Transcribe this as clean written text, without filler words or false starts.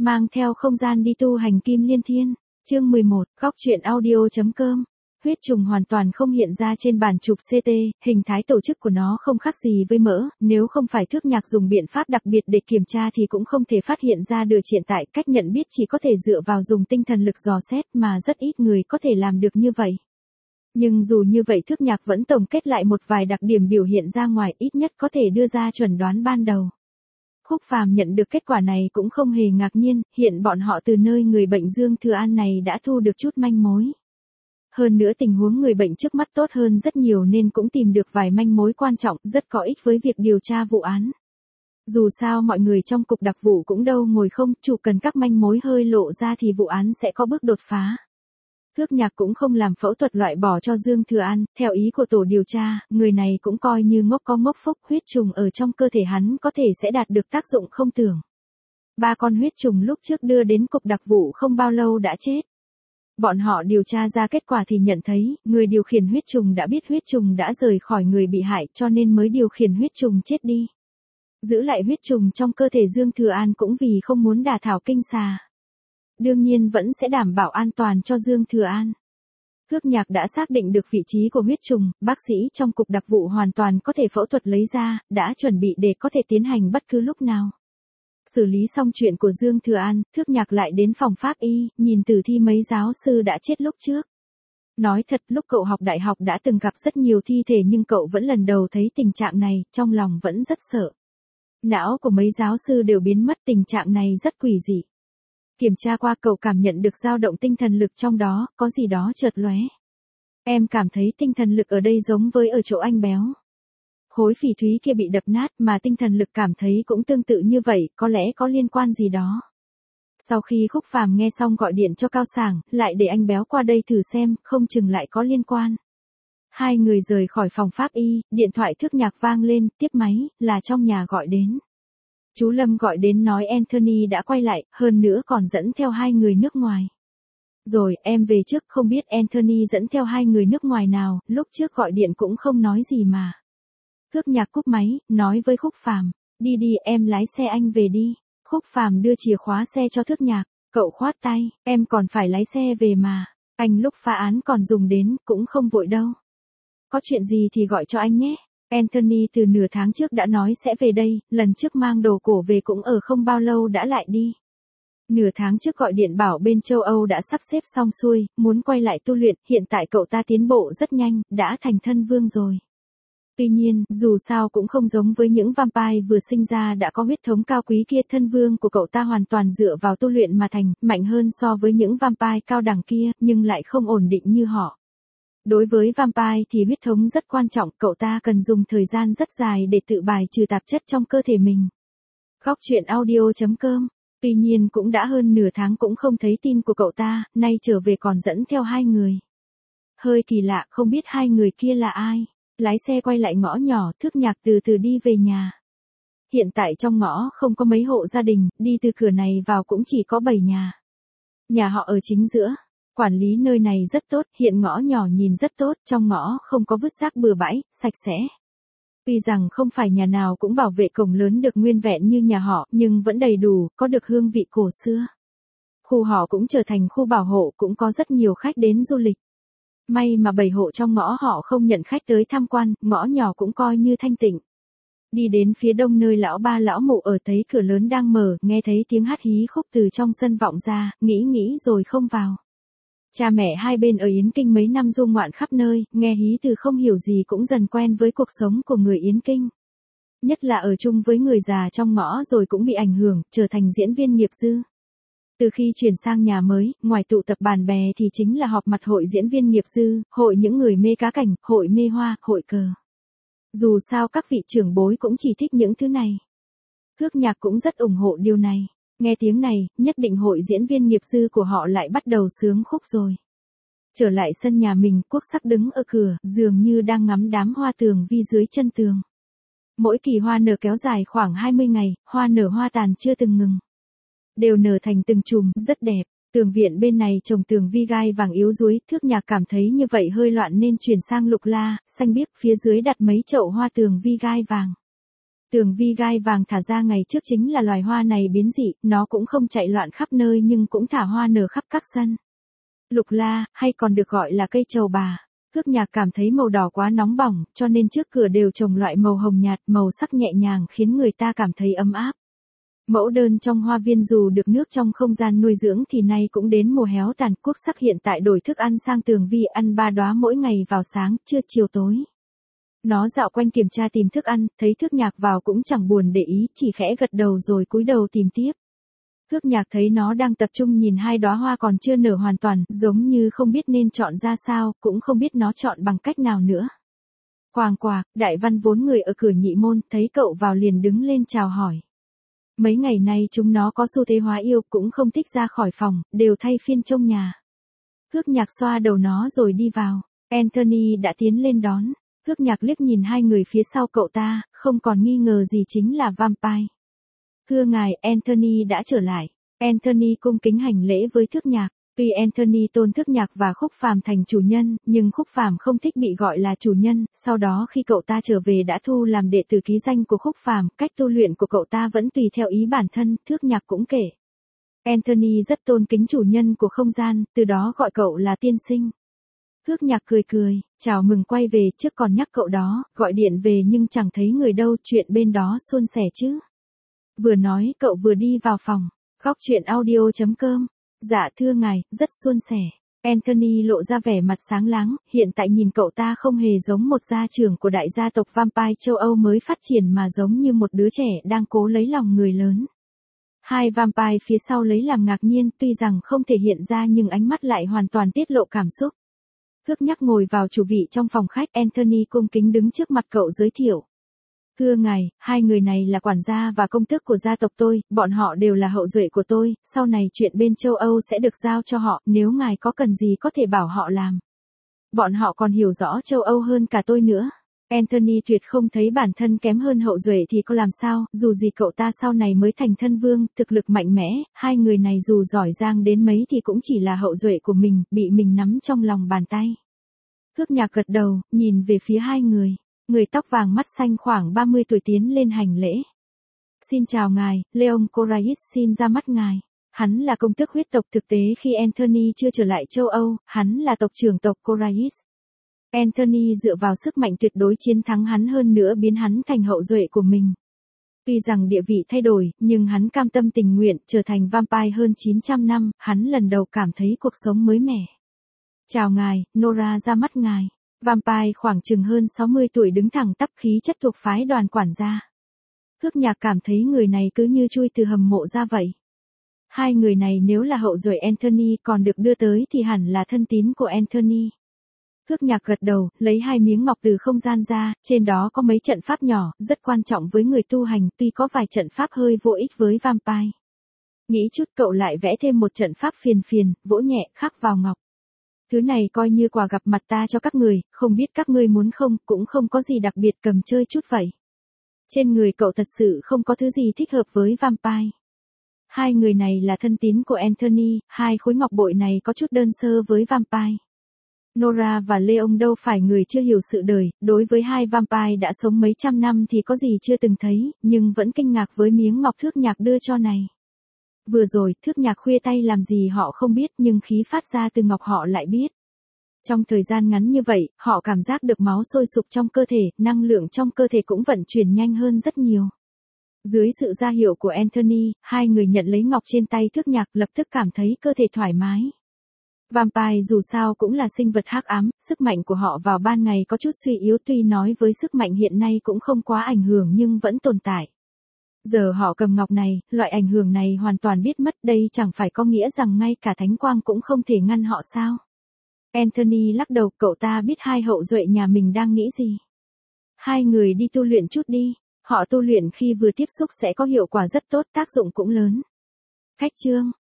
mang theo không gian đi tu hành kim liên thiên. Chương 11, góc truyện audio.com. Huyết trùng hoàn toàn không hiện ra trên bản chụp CT, hình thái tổ chức của nó không khác gì với mỡ, nếu không phải Thước Nhạc dùng biện pháp đặc biệt để kiểm tra thì cũng không thể phát hiện ra được hiện tại. Cách nhận biết chỉ có thể dựa vào dùng tinh thần lực dò xét mà rất ít người có thể làm được như vậy. Nhưng dù như vậy Thước Nhạc vẫn tổng kết lại một vài đặc điểm biểu hiện ra ngoài, ít nhất có thể đưa ra chuẩn đoán ban đầu. Khúc Phàm nhận được kết quả này cũng không hề ngạc nhiên, hiện bọn họ từ nơi người bệnh Dương Thừa An này đã thu được chút manh mối. Hơn nữa tình huống người bệnh trước mắt tốt hơn rất nhiều nên cũng tìm được vài manh mối quan trọng, rất có ích với việc điều tra vụ án. Dù sao mọi người trong cục đặc vụ cũng đâu ngồi không, chủ cần các manh mối hơi lộ ra thì vụ án sẽ có bước đột phá. Thước Nhạc cũng không làm phẫu thuật loại bỏ cho Dương Thừa An, theo ý của tổ điều tra, người này cũng coi như ngốc có ngốc phúc, huyết trùng ở trong cơ thể hắn có thể sẽ đạt được tác dụng không tưởng. 3 con huyết trùng lúc trước đưa đến cục đặc vụ không bao lâu đã chết. Bọn họ điều tra ra kết quả thì nhận thấy, người điều khiển huyết trùng đã biết huyết trùng đã rời khỏi người bị hại cho nên mới điều khiển huyết trùng chết đi. Giữ lại huyết trùng trong cơ thể Dương Thừa An cũng vì không muốn đả thảo kinh xà. Đương nhiên vẫn sẽ đảm bảo an toàn cho Dương Thừa An. Thước Nhạc đã xác định được vị trí của huyết trùng, bác sĩ trong cục đặc vụ hoàn toàn có thể phẫu thuật lấy ra, đã chuẩn bị để có thể tiến hành bất cứ lúc nào. Xử lý xong chuyện của Dương Thừa An, Thước Nhạc lại đến phòng pháp y, nhìn tử thi mấy giáo sư đã chết lúc trước. Nói thật, lúc cậu học đại học đã từng gặp rất nhiều thi thể nhưng cậu vẫn lần đầu thấy tình trạng này, trong lòng vẫn rất sợ. Não của mấy giáo sư đều biến mất, tình trạng này rất quỷ dị. Kiểm tra qua cậu cảm nhận được dao động tinh thần lực trong đó, có gì đó chợt lóe. Em cảm thấy tinh thần lực ở đây giống với ở chỗ anh béo. Khối phỉ thúy kia bị đập nát mà tinh thần lực cảm thấy cũng tương tự như vậy, có lẽ có liên quan gì đó. Sau khi Khúc Phàm nghe xong gọi điện cho Cao Sảng, lại để anh béo qua đây thử xem, không chừng lại có liên quan. Hai người rời khỏi phòng pháp y, điện thoại Thước Nhạc vang lên, tiếp máy, là trong nhà gọi đến. Chú Lâm gọi đến nói Anthony đã quay lại, hơn nữa còn dẫn theo 2 người nước ngoài. Rồi, em về trước, không biết Anthony dẫn theo 2 người nước ngoài nào, lúc trước gọi điện cũng không nói gì mà. Thước Nhạc cúp máy, nói với Khúc Phàm, đi đi, em lái xe anh về đi. Khúc Phàm đưa chìa khóa xe cho Thước Nhạc, cậu khoát tay, em còn phải lái xe về mà, anh lúc phá án còn dùng đến, cũng không vội đâu. Có chuyện gì thì gọi cho anh nhé. Anthony từ nửa tháng trước đã nói sẽ về đây, lần trước mang đồ cổ về cũng ở không bao lâu đã lại đi. Nửa tháng trước gọi điện bảo bên châu Âu đã sắp xếp xong xuôi, muốn quay lại tu luyện, hiện tại cậu ta tiến bộ rất nhanh, đã thành thân vương rồi. Tuy nhiên, dù sao cũng không giống với những vampire vừa sinh ra đã có huyết thống cao quý kia, thân vương của cậu ta hoàn toàn dựa vào tu luyện mà thành, mạnh hơn so với những vampire cao đẳng kia, nhưng lại không ổn định như họ. Đối với vampire thì huyết thống rất quan trọng, cậu ta cần dùng thời gian rất dài để tự bài trừ tạp chất trong cơ thể mình. Góc truyện audio.com. Tuy nhiên cũng đã hơn nửa tháng cũng không thấy tin của cậu ta, nay trở về còn dẫn theo 2 người. Hơi kỳ lạ, không biết 2 người kia là ai. Lái xe quay lại ngõ nhỏ, Thước Nhạc từ từ đi về nhà. Hiện tại trong ngõ không có mấy hộ gia đình, đi từ cửa này vào cũng chỉ có 7 nhà. Nhà họ ở chính giữa. Quản lý nơi này rất tốt, hiện ngõ nhỏ nhìn rất tốt, trong ngõ không có vứt rác bừa bãi, sạch sẽ. Tuy rằng không phải nhà nào cũng bảo vệ cổng lớn được nguyên vẹn như nhà họ, nhưng vẫn đầy đủ, có được hương vị cổ xưa. Khu họ cũng trở thành khu bảo hộ, cũng có rất nhiều khách đến du lịch. May mà 7 hộ trong ngõ họ không nhận khách tới tham quan, ngõ nhỏ cũng coi như thanh tịnh. Đi đến phía đông nơi lão ba lão mụ ở thấy cửa lớn đang mở, nghe thấy tiếng hát hí khúc từ trong sân vọng ra, nghĩ rồi không vào. Cha mẹ hai bên ở Yến Kinh mấy năm du ngoạn khắp nơi, nghe hí từ không hiểu gì cũng dần quen với cuộc sống của người Yến Kinh. Nhất là ở chung với người già trong ngõ rồi cũng bị ảnh hưởng, trở thành diễn viên nghiệp dư. Từ khi chuyển sang nhà mới, ngoài tụ tập bạn bè thì chính là họp mặt hội diễn viên nghiệp dư, hội những người mê cá cảnh, hội mê hoa, hội cờ. Dù sao các vị trưởng bối cũng chỉ thích những thứ này. Thước Nhạc cũng rất ủng hộ điều này. Nghe tiếng này, nhất định hội diễn viên nghiệp dư của họ lại bắt đầu sướng khúc rồi. Trở lại sân nhà mình, Quốc Sắc đứng ở cửa, dường như đang ngắm đám hoa tường vi dưới chân tường. Mỗi kỳ hoa nở kéo dài khoảng 20 ngày, hoa nở hoa tàn chưa từng ngừng. Đều nở thành từng chùm, rất đẹp. Tường viện bên này trồng tường vi gai vàng yếu đuối, Thước Nhạc cảm thấy như vậy hơi loạn nên chuyển sang lục la, xanh biếc, phía dưới đặt mấy chậu hoa tường vi gai vàng. Tường vi gai vàng thả ra ngày trước chính là loài hoa này biến dị, nó cũng không chạy loạn khắp nơi nhưng cũng thả hoa nở khắp các sân. Lục la, hay còn được gọi là cây trầu bà. Thước Nhạc cảm thấy màu đỏ quá nóng bỏng, cho nên trước cửa đều trồng loại màu hồng nhạt, màu sắc nhẹ nhàng khiến người ta cảm thấy ấm áp. Mẫu đơn trong hoa viên dù được nước trong không gian nuôi dưỡng thì nay cũng đến mùa héo tàn. Quốc sắc hiện tại đổi thức ăn sang Tường vi ăn 3 đóa mỗi ngày vào sáng, trưa, chiều, tối. Nó dạo quanh kiểm tra tìm thức ăn, thấy Thước Nhạc vào cũng chẳng buồn để ý, chỉ khẽ gật đầu rồi cúi đầu tìm tiếp. Thước Nhạc thấy nó đang tập trung nhìn 2 đóa hoa còn chưa nở hoàn toàn, giống như không biết nên chọn ra sao, cũng không biết nó chọn bằng cách nào nữa. Quàng quạc, Đại Văn vốn người ở cửa nhị môn, thấy cậu vào liền đứng lên chào hỏi. Mấy ngày nay chúng nó có xu thế hóa yêu, cũng không thích ra khỏi phòng, đều thay phiên trông nhà. Thước Nhạc xoa đầu nó rồi đi vào. Anthony đã tiến lên đón. Thước Nhạc liếc nhìn 2 người phía sau cậu ta, không còn nghi ngờ gì chính là vampire. Thưa ngài, Anthony đã trở lại. Anthony cung kính hành lễ với Thước Nhạc. Tuy Anthony tôn Thước Nhạc và Khúc Phàm thành chủ nhân, nhưng Khúc Phàm không thích bị gọi là chủ nhân. Sau đó khi cậu ta trở về đã thu làm đệ tử ký danh của Khúc Phàm, cách tu luyện của cậu ta vẫn tùy theo ý bản thân. Thước Nhạc cũng kể. Anthony rất tôn kính chủ nhân của không gian, từ đó gọi cậu là tiên sinh. Thước Nhạc cười cười, chào mừng quay về, trước còn nhắc cậu đó, gọi điện về nhưng chẳng thấy người đâu, chuyện bên đó suôn sẻ chứ. Vừa nói cậu vừa đi vào phòng. Góc truyện audio.com. Dạ thưa ngài, rất suôn sẻ. Anthony lộ ra vẻ mặt sáng láng, hiện tại nhìn cậu ta không hề giống một gia trưởng của đại gia tộc vampire châu Âu mới phát triển mà giống như một đứa trẻ đang cố lấy lòng người lớn. 2 vampire phía sau lấy làm ngạc nhiên, tuy rằng không thể hiện ra nhưng ánh mắt lại hoàn toàn tiết lộ cảm xúc. Thước Nhạc ngồi vào chủ vị trong phòng khách, Anthony cung kính đứng trước mặt cậu giới thiệu. Thưa ngài, 2 người này là quản gia và công tước của gia tộc tôi, bọn họ đều là hậu duệ của tôi, sau này chuyện bên châu Âu sẽ được giao cho họ, nếu ngài có cần gì có thể bảo họ làm. Bọn họ còn hiểu rõ châu Âu hơn cả tôi nữa. Anthony tuyệt không thấy bản thân kém hơn hậu duệ thì có làm sao, dù gì cậu ta sau này mới thành thân vương, thực lực mạnh mẽ, 2 người này dù giỏi giang đến mấy thì cũng chỉ là hậu duệ của mình, bị mình nắm trong lòng bàn tay. Thước Nhạc gật đầu, nhìn về phía 2 người. Người tóc vàng mắt xanh khoảng 30 tuổi tiến lên hành lễ. Xin chào ngài, Leon Corais xin ra mắt ngài. Hắn là công tước huyết tộc, thực tế khi Anthony chưa trở lại châu Âu, hắn là tộc trưởng tộc Corais. Anthony dựa vào sức mạnh tuyệt đối chiến thắng hắn, hơn nữa biến hắn thành hậu duệ của mình. Tuy rằng địa vị thay đổi, nhưng hắn cam tâm tình nguyện trở thành vampire hơn 900 năm, hắn lần đầu cảm thấy cuộc sống mới mẻ. Chào ngài, Nora ra mắt ngài. Vampire khoảng chừng hơn 60 tuổi đứng thẳng tắp, khí chất thuộc phái đoàn quản gia. Thước Nhạc cảm thấy người này cứ như chui từ hầm mộ ra vậy. 2 người này nếu là hậu duệ Anthony còn được đưa tới thì hẳn là thân tín của Anthony. Thước Nhạc gật đầu, lấy 2 miếng ngọc từ không gian ra, trên đó có mấy trận pháp nhỏ, rất quan trọng với người tu hành, tuy có vài trận pháp hơi vô ích với vampire. Nghĩ chút cậu lại vẽ thêm một trận pháp phiền, vỗ nhẹ, khắc vào ngọc. Thứ này coi như quà gặp mặt ta cho các người, không biết các ngươi muốn không, cũng không có gì đặc biệt, cầm chơi chút vậy. Trên người cậu thật sự không có thứ gì thích hợp với vampire. 2 người này là thân tín của Anthony, 2 khối ngọc bội này có chút đơn sơ với vampire. Nora và Leon đâu phải người chưa hiểu sự đời, đối với 2 vampire đã sống mấy trăm năm thì có gì chưa từng thấy, nhưng vẫn kinh ngạc với miếng ngọc Thước Nhạc đưa cho này. Vừa rồi, Thước Nhạc khuya tay làm gì họ không biết, nhưng khí phát ra từ ngọc họ lại biết. Trong thời gian ngắn như vậy, họ cảm giác được máu sôi sục trong cơ thể, năng lượng trong cơ thể cũng vận chuyển nhanh hơn rất nhiều. Dưới sự ra hiệu của Anthony, 2 người nhận lấy ngọc trên tay Thước Nhạc, lập tức cảm thấy cơ thể thoải mái. Vampire dù sao cũng là sinh vật hắc ám, sức mạnh của họ vào ban ngày có chút suy yếu, tuy nói với sức mạnh hiện nay cũng không quá ảnh hưởng nhưng vẫn tồn tại. Giờ họ cầm ngọc này, loại ảnh hưởng này hoàn toàn biết mất, đây chẳng phải có nghĩa rằng ngay cả thánh quang cũng không thể ngăn họ sao? Anthony lắc đầu, cậu ta biết 2 hậu duệ nhà mình đang nghĩ gì. 2 người đi tu luyện chút đi, họ tu luyện khi vừa tiếp xúc sẽ có hiệu quả rất tốt, tác dụng cũng lớn. Cách chương